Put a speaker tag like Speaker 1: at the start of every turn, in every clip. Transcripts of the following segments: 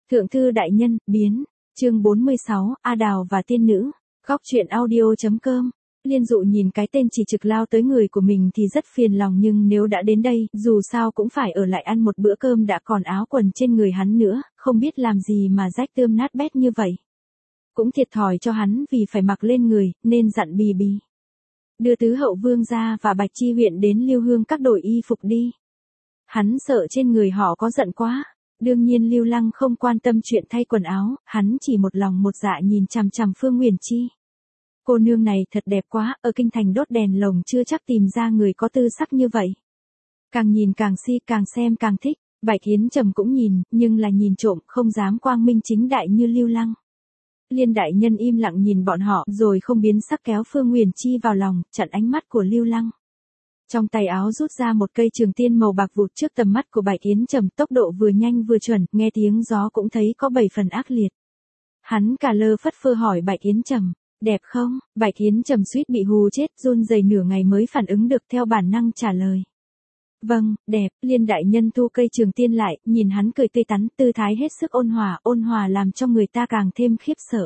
Speaker 1: Thượng thư đại nhân, biến. Chương 46, A Đào và tiên nữ. Góc truyện audio.com. Liên Dụ nhìn cái tên chỉ trực lao tới người của mình thì rất phiền lòng, nhưng nếu đã đến đây, dù sao cũng phải ở lại ăn một bữa cơm đã, còn áo quần trên người hắn nữa, không biết làm gì mà rách tươm nát bét như vậy. Cũng thiệt thòi cho hắn vì phải mặc lên người, nên dặn Bì Bì đưa tứ hậu vương gia và Bạch Chi huyện đến Lưu Hương các đổi y phục đi. Hắn sợ trên người họ có giận quá. Đương nhiên Lưu Lăng không quan tâm chuyện thay quần áo, hắn chỉ một lòng một dạ nhìn chằm chằm Phương Nguyền Chi. Cô nương này thật đẹp quá, ở kinh thành đốt đèn lồng chưa chắc tìm ra người có tư sắc như vậy. Càng nhìn càng si, càng xem càng thích. Bạch Yến Trầm cũng nhìn, nhưng là nhìn trộm, không dám quang minh chính đại như Lưu Lăng. Liên đại nhân im lặng nhìn bọn họ, rồi không biến sắc kéo Phương Nguyền Chi vào lòng, chặn ánh mắt của Lưu Lăng. Trong tay áo rút ra một cây trường tiên màu bạc vụt trước tầm mắt của Bạch Yến Trầm, tốc độ vừa nhanh vừa chuẩn, nghe tiếng gió cũng thấy có 7 phần ác liệt. Hắn cả lơ phất phơ hỏi Bạch Yến Trầm, đẹp không? Bạch Yến Trầm suýt bị hù chết, run rẩy nửa ngày mới phản ứng được, theo bản năng trả lời. Vâng, đẹp. Liên đại nhân thu cây trường tiên lại, nhìn hắn cười tươi tắn, tư thái hết sức ôn hòa làm cho người ta càng thêm khiếp sợ.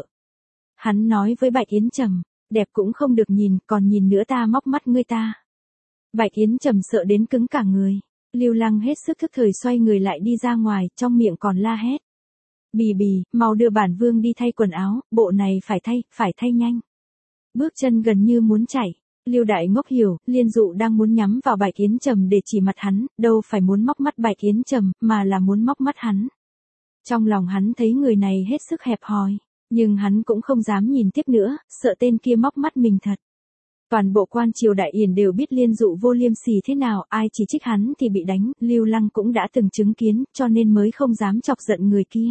Speaker 1: Hắn nói với Bạch Yến Trầm, đẹp cũng không được nhìn, còn nhìn nữa ta móc mắt ngươi ta. Bạch Yến Trầm sợ đến cứng cả người. Lưu Lăng hết sức thức thời xoay người lại đi ra ngoài, trong miệng còn la hét. Bì Bì, mau đưa bản vương đi thay quần áo, bộ này phải thay nhanh. Bước chân gần như muốn chảy. Lưu Đại Ngốc hiểu, Liên Dụ đang muốn nhắm vào Bạch Yến Trầm để chỉ mặt hắn, đâu phải muốn móc mắt Bạch Yến Trầm, mà là muốn móc mắt hắn. Trong lòng hắn thấy người này hết sức hẹp hòi, nhưng hắn cũng không dám nhìn tiếp nữa, sợ tên kia móc mắt mình thật. Toàn bộ quan triều đại yển đều biết Liên Dụ vô liêm sỉ thế nào, ai chỉ trích hắn thì bị đánh, Lưu Lăng cũng đã từng chứng kiến, cho nên mới không dám chọc giận người kia.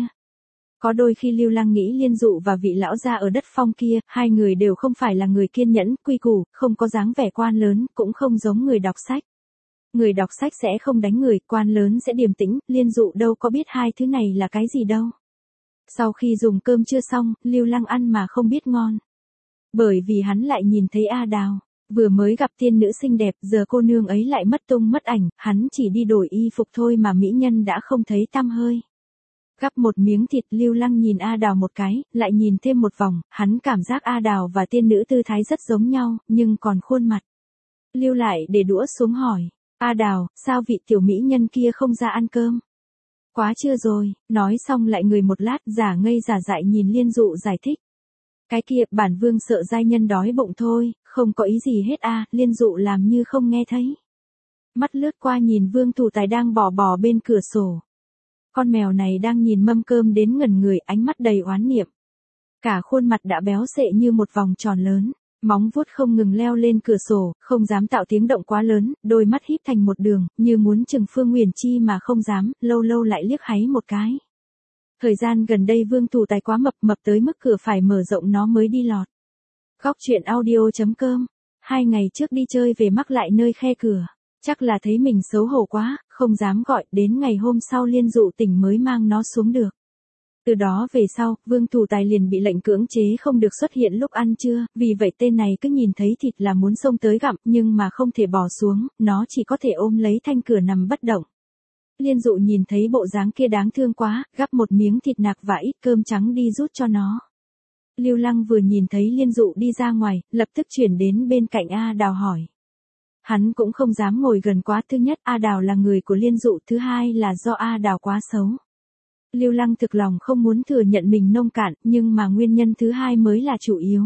Speaker 1: Có đôi khi Lưu Lăng nghĩ Liên Dụ và vị lão gia ở đất Phong kia, hai người đều không phải là người kiên nhẫn, quy củ, không có dáng vẻ quan lớn, cũng không giống người đọc sách. Người đọc sách sẽ không đánh người, quan lớn sẽ điềm tĩnh, Liên Dụ đâu có biết hai thứ này là cái gì đâu. Sau khi dùng cơm trưa xong, Lưu Lăng ăn mà không biết ngon. Bởi vì hắn lại nhìn thấy A Đào, vừa mới gặp tiên nữ xinh đẹp, giờ cô nương ấy lại mất tung mất ảnh, hắn chỉ đi đổi y phục thôi mà mỹ nhân đã không thấy tăm hơi. Gắp một miếng thịt, Lưu Lăng nhìn A Đào một cái, lại nhìn thêm một vòng, hắn cảm giác A Đào và tiên nữ tư thái rất giống nhau, nhưng còn khuôn mặt. Lưu lại để đũa xuống hỏi, A Đào, sao vị tiểu mỹ nhân kia không ra ăn cơm? Quá trưa rồi, nói xong lại người một lát, giả ngây giả dại nhìn Liên Dụ giải thích. Cái kia, bản vương sợ giai nhân đói bụng thôi, không có ý gì hết a. Liên Dụ làm như không nghe thấy. Mắt lướt qua nhìn Vương Thủ Tài đang bò bên cửa sổ. Con mèo này đang nhìn mâm cơm đến ngẩn người, ánh mắt đầy oán niệm. Cả khuôn mặt đã béo xệ như một vòng tròn lớn, móng vuốt không ngừng leo lên cửa sổ, không dám tạo tiếng động quá lớn, đôi mắt híp thành một đường, như muốn chừng Phương Nguyền Chi mà không dám, lâu lâu lại liếc háy một cái. Thời gian gần đây Vương Thủ Tài quá mập tới mức cửa phải mở rộng nó mới đi lọt. Góc truyện audio.com. 2 ngày trước đi chơi về mắc lại nơi khe cửa. Chắc là thấy mình xấu hổ quá, không dám gọi, đến ngày hôm sau Liên Dụ tỉnh mới mang nó xuống được. Từ đó về sau, Vương Thủ Tài liền bị lệnh cưỡng chế không được xuất hiện lúc ăn trưa, vì vậy tên này cứ nhìn thấy thịt là muốn xông tới gặm, nhưng mà không thể bỏ xuống, nó chỉ có thể ôm lấy thanh cửa nằm bất động. Liên Dụ nhìn thấy bộ dáng kia đáng thương quá, gắp một miếng thịt nạc và ít cơm trắng đi rút cho nó. Lưu Lăng vừa nhìn thấy Liên Dụ đi ra ngoài, lập tức chuyển đến bên cạnh A Đào hỏi. Hắn cũng không dám ngồi gần quá, thứ nhất A Đào là người của Liên Dụ, thứ hai là do A Đào quá xấu. Lưu Lăng thực lòng không muốn thừa nhận mình nông cạn, nhưng mà nguyên nhân thứ hai mới là chủ yếu.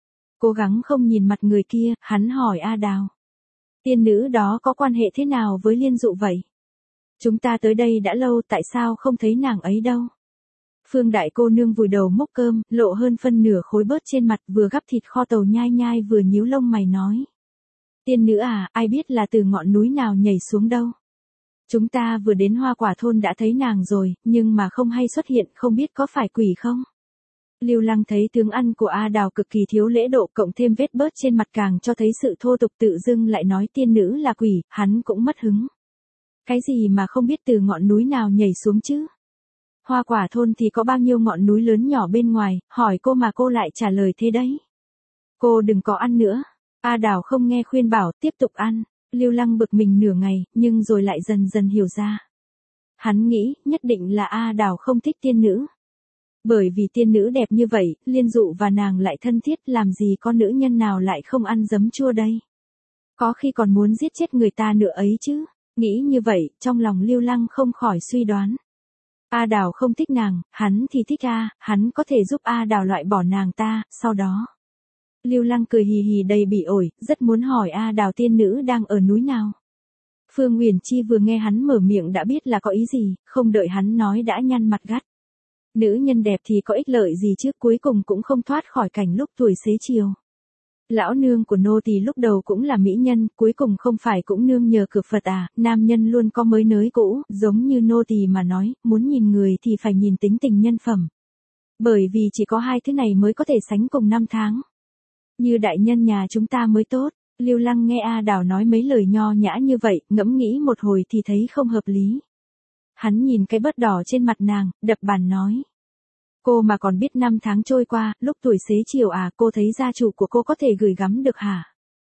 Speaker 1: Cố gắng không nhìn mặt người kia, hắn hỏi A Đào. Tiên nữ đó có quan hệ thế nào với Liên Dụ vậy? Chúng ta tới đây đã lâu, tại sao không thấy nàng ấy đâu? Phương đại cô nương vùi đầu múc cơm, lộ hơn phân nửa khối bớt trên mặt, vừa gắp thịt kho tàu nhai vừa nhíu lông mày nói. Tiên nữ à, ai biết là từ ngọn núi nào nhảy xuống đâu. Chúng ta vừa đến Hoa Quả thôn đã thấy nàng rồi, nhưng mà không hay xuất hiện, không biết có phải quỷ không? Lưu Lăng thấy tướng ăn của A Đào cực kỳ thiếu lễ độ, cộng thêm vết bớt trên mặt càng cho thấy sự thô tục, tự dưng lại nói tiên nữ là quỷ, hắn cũng mất hứng. Cái gì mà không biết từ ngọn núi nào nhảy xuống chứ? Hoa Quả thôn thì có bao nhiêu ngọn núi lớn nhỏ bên ngoài, hỏi cô mà cô lại trả lời thế đấy. Cô đừng có ăn nữa. A Đào không nghe khuyên bảo, tiếp tục ăn. Lưu Lăng bực mình nửa ngày, nhưng rồi lại dần dần hiểu ra. Hắn nghĩ, nhất định là A Đào không thích tiên nữ. Bởi vì tiên nữ đẹp như vậy, Liên Dụ và nàng lại thân thiết, làm gì có nữ nhân nào lại không ăn giấm chua đây. Có khi còn muốn giết chết người ta nữa ấy chứ. Nghĩ như vậy, trong lòng Lưu Lăng không khỏi suy đoán. A Đào không thích nàng, hắn thì thích hắn có thể giúp A Đào loại bỏ nàng ta, sau đó. Lưu Lăng cười hì hì đầy bỉ ổi, rất muốn hỏi A Đào tiên nữ đang ở núi nào. Phương Uyển Chi vừa nghe hắn mở miệng đã biết là có ý gì, không đợi hắn nói đã nhăn mặt gắt. Nữ nhân đẹp thì có ích lợi gì chứ, cuối cùng cũng không thoát khỏi cảnh lúc tuổi xế chiều. Lão nương của nô tỳ lúc đầu cũng là mỹ nhân, cuối cùng không phải cũng nương nhờ cửa Phật nam nhân luôn có mới nới cũ, giống như nô tỳ mà nói, muốn nhìn người thì phải nhìn tính tình nhân phẩm. Bởi vì chỉ có hai thứ này mới có thể sánh cùng năm tháng. Như đại nhân nhà chúng ta mới tốt. Lưu Lăng nghe A Đào nói mấy lời nho nhã như vậy, ngẫm nghĩ một hồi thì thấy không hợp lý. Hắn nhìn cái bớt đỏ trên mặt nàng, đập bàn nói. Cô mà còn biết năm tháng trôi qua, lúc tuổi xế chiều cô thấy gia chủ của cô có thể gửi gắm được hả?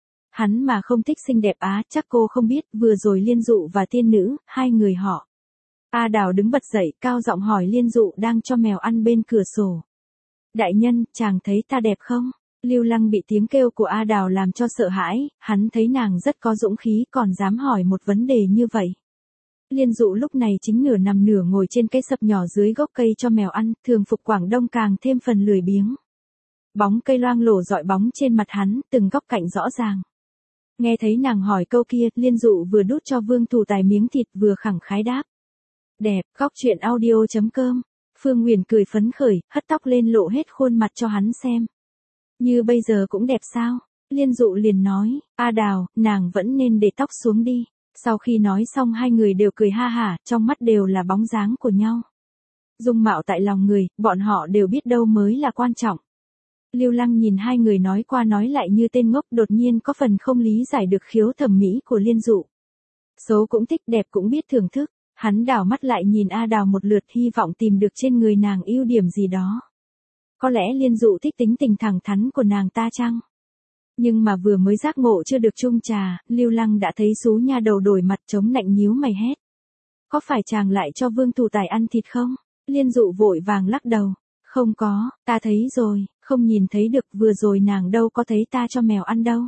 Speaker 1: Hắn mà không thích xinh đẹp chắc cô không biết, vừa rồi Liên Dụ và tiên nữ, hai người họ. A Đào đứng bật dậy, cao giọng hỏi Liên Dụ đang cho mèo ăn bên cửa sổ. Đại nhân, chàng thấy ta đẹp không? Lưu Lăng bị tiếng kêu của A Đào làm cho sợ hãi, hắn thấy nàng rất có dũng khí còn dám hỏi một vấn đề như vậy. Liên Dụ lúc này chính nửa nằm nửa ngồi trên cái sập nhỏ dưới gốc cây cho mèo ăn, thường phục Quảng Đông càng thêm phần lười biếng. Bóng cây loang lổ dọi bóng trên mặt hắn, từng góc cạnh rõ ràng. Nghe thấy nàng hỏi câu kia, Liên Dụ vừa đút cho Vương Thủ Tài miếng thịt vừa khẳng khái đáp. Đẹp, góc truyện audio.com. Phương Nguyền cười phấn khởi, hất tóc lên lộ hết khuôn mặt cho hắn xem. Như bây giờ cũng đẹp sao? Liên Dụ liền nói, A Đào, nàng vẫn nên để tóc xuống đi. Sau khi nói xong hai người đều cười ha hả, trong mắt đều là bóng dáng của nhau. Dung mạo tại lòng người, bọn họ đều biết đâu mới là quan trọng. Lưu Lăng nhìn hai người nói qua nói lại như tên ngốc, đột nhiên có phần không lý giải được khiếu thẩm mỹ của Liên Dụ. Xấu cũng thích, đẹp cũng biết thưởng thức. Hắn đảo mắt lại nhìn A Đào một lượt, hy vọng tìm được trên người nàng ưu điểm gì đó. Có lẽ Liên Dụ thích tính tình thẳng thắn của nàng ta chăng? Nhưng mà vừa mới giác ngộ chưa được chung trà, Lưu Lăng đã thấy xú nha đầu đổi mặt chống nạnh nhíu mày hét. Có phải chàng lại cho Vương Thủ Tài ăn thịt không? Liên Dụ vội vàng lắc đầu. Không có, ta thấy rồi, không nhìn thấy được, vừa rồi nàng đâu có thấy ta cho mèo ăn đâu.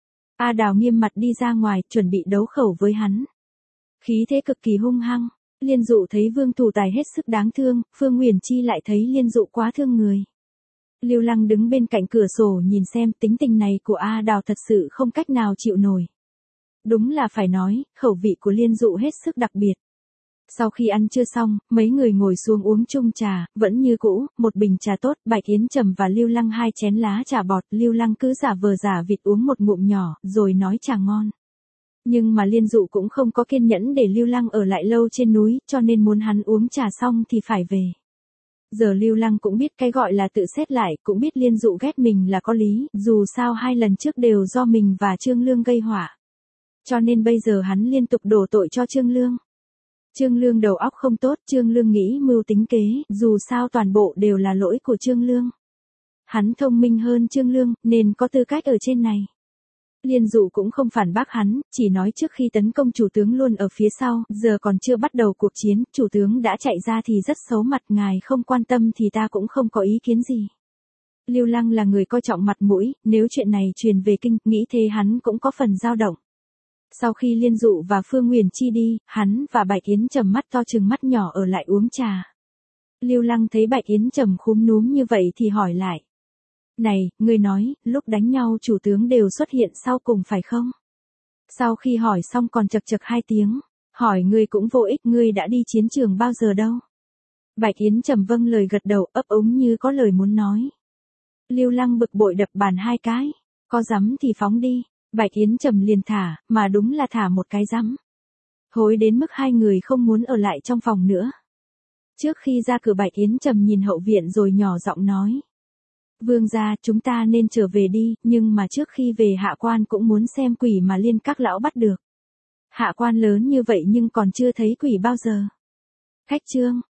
Speaker 1: A Đào nghiêm mặt đi ra ngoài, chuẩn bị đấu khẩu với hắn. Khí thế cực kỳ hung hăng. Liên Dụ thấy Vương Thủ Tài hết sức đáng thương, Phương Uyển Chi lại thấy Liên Dụ quá thương người. Lưu Lăng đứng bên cạnh cửa sổ nhìn xem, tính tình này của A Đào thật sự không cách nào chịu nổi. Đúng là phải nói, khẩu vị của Liên Dụ hết sức đặc biệt. Sau khi ăn trưa xong, mấy người ngồi xuống uống chung trà, vẫn như cũ, một bình trà tốt, Bạch Yến Trầm và Lưu Lăng hai chén lá trà bọt, Lưu Lăng cứ giả vờ giả vịt uống một ngụm nhỏ, rồi nói trà ngon. Nhưng mà Liên Dụ cũng không có kiên nhẫn để Lưu Lăng ở lại lâu trên núi, cho nên muốn hắn uống trà xong thì phải về. Giờ Lưu Lăng cũng biết cái gọi là tự xét lại, cũng biết Liên Dụ ghét mình là có lý, dù sao hai lần trước đều do mình và Trương Lương gây họa. Cho nên bây giờ hắn liên tục đổ tội cho Trương Lương. Trương Lương đầu óc không tốt, Trương Lương nghĩ mưu tính kế, dù sao toàn bộ đều là lỗi của Trương Lương. Hắn thông minh hơn Trương Lương, nên có tư cách ở trên này. Liên Dụ cũng không phản bác hắn, chỉ nói trước khi tấn công chủ tướng luôn ở phía sau, giờ còn chưa bắt đầu cuộc chiến, chủ tướng đã chạy ra thì rất xấu mặt, ngài không quan tâm thì ta cũng không có ý kiến gì. Lưu Lăng là người coi trọng mặt mũi, nếu chuyện này truyền về kinh, nghĩ thế hắn cũng có phần dao động. Sau khi Liên Dụ và Phương Nguyền Chi đi, hắn và Bạch Yến Trầm mắt to chừng mắt nhỏ ở lại uống trà. Lưu Lăng thấy Bạch Yến Trầm khúm núm như vậy thì hỏi lại. Này, ngươi nói, lúc đánh nhau chủ tướng đều xuất hiện sau cùng phải không? Sau khi hỏi xong còn chật chật hai tiếng, hỏi ngươi cũng vô ích, ngươi đã đi chiến trường bao giờ đâu? Bạch Yến Trầm vâng lời gật đầu, ấp úng như có lời muốn nói. Lưu Lăng bực bội đập bàn hai cái, có dám thì phóng đi. Bạch Yến Trầm liền thả, mà đúng là thả một cái dám. Hối đến mức hai người không muốn ở lại trong phòng nữa. Trước khi ra cửa Bạch Yến Trầm nhìn hậu viện rồi nhỏ giọng nói. Vương gia, chúng ta nên trở về đi, nhưng mà trước khi về hạ quan cũng muốn xem quỷ mà Liên các lão bắt được. Hạ quan lớn như vậy nhưng còn chưa thấy quỷ bao giờ. Khách trương,